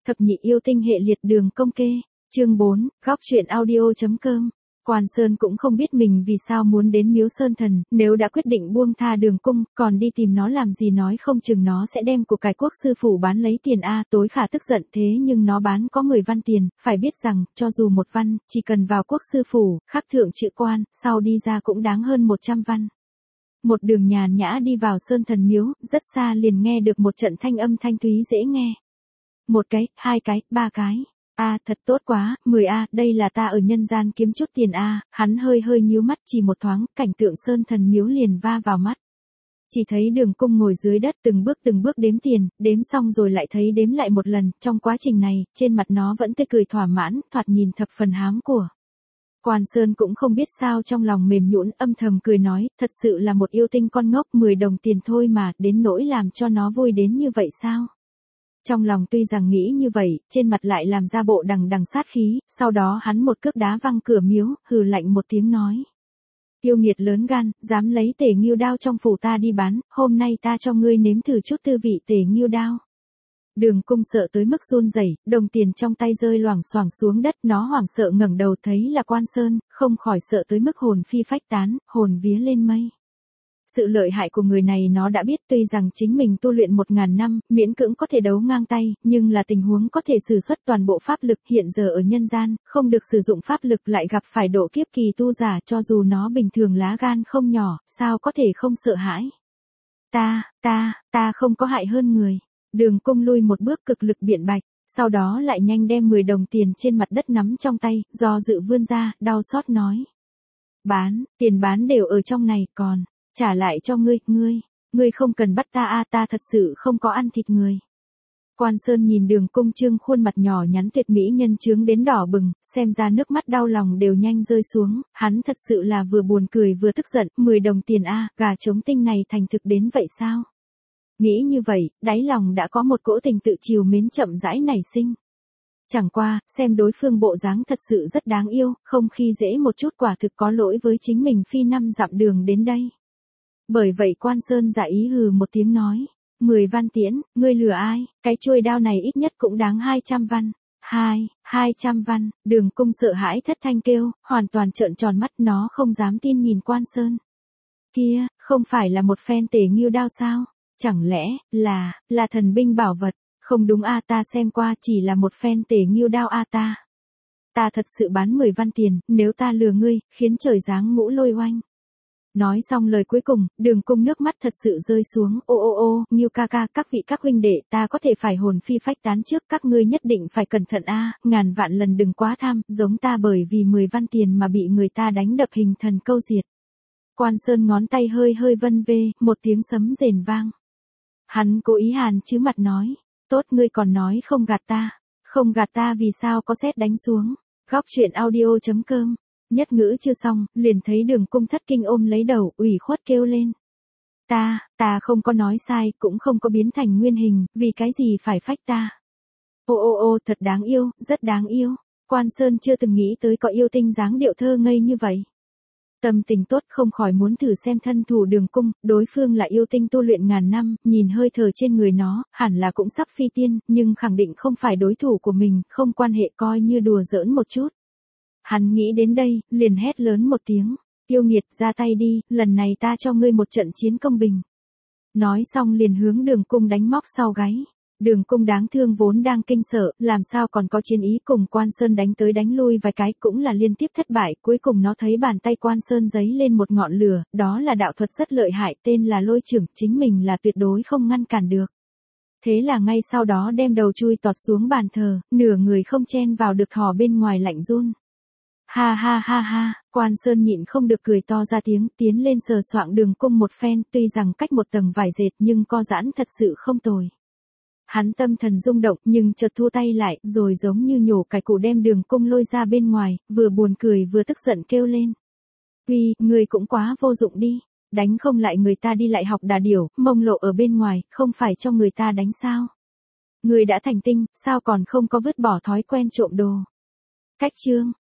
Thập nhị yêu tinh hệ liệt đường công kê. Chương 4, góc truyện audio.com. Quan Sơn cũng không biết mình vì sao muốn đến Miếu Sơn Thần, nếu đã quyết định buông tha Đường Cung, còn đi tìm nó làm gì, nói không chừng nó sẽ đem của cải quốc sư phủ bán lấy tiền a. Tối Khả tức giận, thế nhưng nó bán có 10 văn tiền, phải biết rằng, cho dù 1 văn, chỉ cần vào quốc sư phủ, khắc thượng chữ quan, sau đi ra cũng đáng hơn 100 văn. Một đường nhàn nhã đi vào Sơn Thần Miếu, rất xa liền nghe được một trận thanh âm thanh thúy dễ nghe. 1 cái, 2 cái, 3 cái. Thật tốt quá, 10 đây là ta ở nhân gian kiếm chút tiền hắn hơi nhíu mắt, chỉ một thoáng, cảnh tượng Sơn Thần Miếu liền va vào mắt. Chỉ thấy Đường Cung ngồi dưới đất từng bước đếm tiền, đếm xong rồi lại thấy đếm lại một lần, trong quá trình này, trên mặt nó vẫn tươi cười thỏa mãn, thoạt nhìn thập phần hám của. Quan Sơn cũng không biết sao trong lòng mềm nhũn, âm thầm cười nói, thật sự là một yêu tinh con ngốc, 10 đồng tiền thôi mà, đến nỗi làm cho nó vui đến như vậy sao? Trong lòng tuy rằng nghĩ như vậy, trên mặt lại làm ra bộ đằng sát khí, sau đó hắn một cước đá văng cửa miếu, hừ lạnh một tiếng nói. Yêu nghiệt lớn gan, dám lấy Tề Nghưu đao trong phủ ta đi bán, hôm nay ta cho ngươi nếm thử chút tư vị Tề Nghưu đao. Đường Cung sợ tới mức run rẩy, đồng tiền trong tay rơi loảng xoảng xuống đất, nó hoảng sợ ngẩng đầu thấy là Quan Sơn, không khỏi sợ tới mức hồn phi phách tán, hồn vía lên mây. Sự lợi hại của người này nó đã biết, tuy rằng chính mình tu luyện 1000 năm, miễn cưỡng có thể đấu ngang tay, nhưng là tình huống có thể sử xuất toàn bộ pháp lực, hiện giờ ở nhân gian, không được sử dụng pháp lực lại gặp phải độ kiếp kỳ tu giả, cho dù nó bình thường lá gan không nhỏ, sao có thể không sợ hãi. Ta không có hại hơn người. Đường Cung lui một bước cực lực biện bạch, sau đó lại nhanh đem 10 đồng tiền trên mặt đất nắm trong tay, do dự vươn ra, đau xót nói. Tiền bán đều ở trong này, còn trả lại cho ngươi không cần bắt ta ta thật sự không có ăn thịt người. Quan Sơn nhìn Đường Cung trương khuôn mặt nhỏ nhắn tuyệt mỹ nhân chướng đến đỏ bừng, xem ra nước mắt đau lòng đều nhanh rơi xuống, hắn thật sự là vừa buồn cười vừa tức giận, 10 đồng tiền gà trống tinh này thành thực đến vậy sao? Nghĩ như vậy, đáy lòng đã có một cỗ tình tự chiều mến chậm rãi nảy sinh. Chẳng qua, xem đối phương bộ dáng thật sự rất đáng yêu, không khi dễ một chút, quả thực có lỗi với chính mình phi 5 dặm đường đến đây. Bởi vậy Quan Sơn giả ý hừ một tiếng nói, 10 văn tiễn, ngươi lừa ai, cái chuôi đao này ít nhất cũng đáng 200 văn. 200 văn, Đường Cung sợ hãi thất thanh kêu, hoàn toàn trợn tròn mắt, nó không dám tin nhìn Quan Sơn. Kia, không phải là một phen Tề Nghưu đao sao? Chẳng lẽ, là thần binh bảo vật? Không đúng ta xem qua chỉ là một phen Tề Nghưu đao ta thật sự bán 10 văn tiền, nếu ta lừa ngươi, khiến trời giáng ngũ lôi oanh. Nói xong lời cuối cùng, Đường Cung nước mắt thật sự rơi xuống, ô, Nghưu ca, các vị các huynh đệ, ta có thể phải hồn phi phách tán trước, các ngươi nhất định phải cẩn thận ngàn vạn lần đừng quá tham, giống ta bởi vì 10 văn tiền mà bị người ta đánh đập hình thần câu diệt. Quan Sơn ngón tay hơi vân vê, một tiếng sấm rền vang. Hắn cố ý hàn chứ mặt nói, tốt ngươi còn nói không gạt ta vì sao có sét đánh xuống. Góc truyện audio.com. Nhất ngữ chưa xong, liền thấy Đường Cung thất kinh ôm lấy đầu, ủy khuất kêu lên. Ta không có nói sai, cũng không có biến thành nguyên hình, vì cái gì phải phách ta. Ô, thật đáng yêu, rất đáng yêu. Quan Sơn chưa từng nghĩ tới có yêu tinh dáng điệu thơ ngây như vậy. Tâm tình tốt không khỏi muốn thử xem thân thủ Đường Cung, đối phương là yêu tinh tu luyện ngàn năm, nhìn hơi thở trên người nó, hẳn là cũng sắp phi tiên, nhưng khẳng định không phải đối thủ của mình, không quan hệ, coi như đùa giỡn một chút. Hắn nghĩ đến đây, liền hét lớn một tiếng, yêu nghiệt ra tay đi, lần này ta cho ngươi một trận chiến công bình. Nói xong liền hướng Đường Cung đánh móc sau gáy. Đường Cung đáng thương vốn đang kinh sợ, làm sao còn có chiến ý, cùng Quan Sơn đánh tới đánh lui vài cái cũng là liên tiếp thất bại, cuối cùng nó thấy bàn tay Quan Sơn giấy lên một ngọn lửa, đó là đạo thuật rất lợi hại, tên là lôi trưởng, chính mình là tuyệt đối không ngăn cản được. Thế là ngay sau đó đem đầu chui tọt xuống bàn thờ, nửa người không chen vào được, thò bên ngoài lạnh run. Ha, Quan Sơn nhịn không được cười to ra tiếng, tiến lên sờ soạng Đường Cung một phen, tuy rằng cách một tầng vải dệt nhưng co giãn thật sự không tồi. Hắn tâm thần rung động nhưng chợt thu tay lại, rồi giống như nhổ cải củ đem Đường Cung lôi ra bên ngoài, vừa buồn cười vừa tức giận kêu lên. Uy, người cũng quá vô dụng đi, đánh không lại người ta đi lại học đà điểu, mông lộ ở bên ngoài, không phải cho người ta đánh sao? Người đã thành tinh, sao còn không có vứt bỏ thói quen trộm đồ? Cách chương.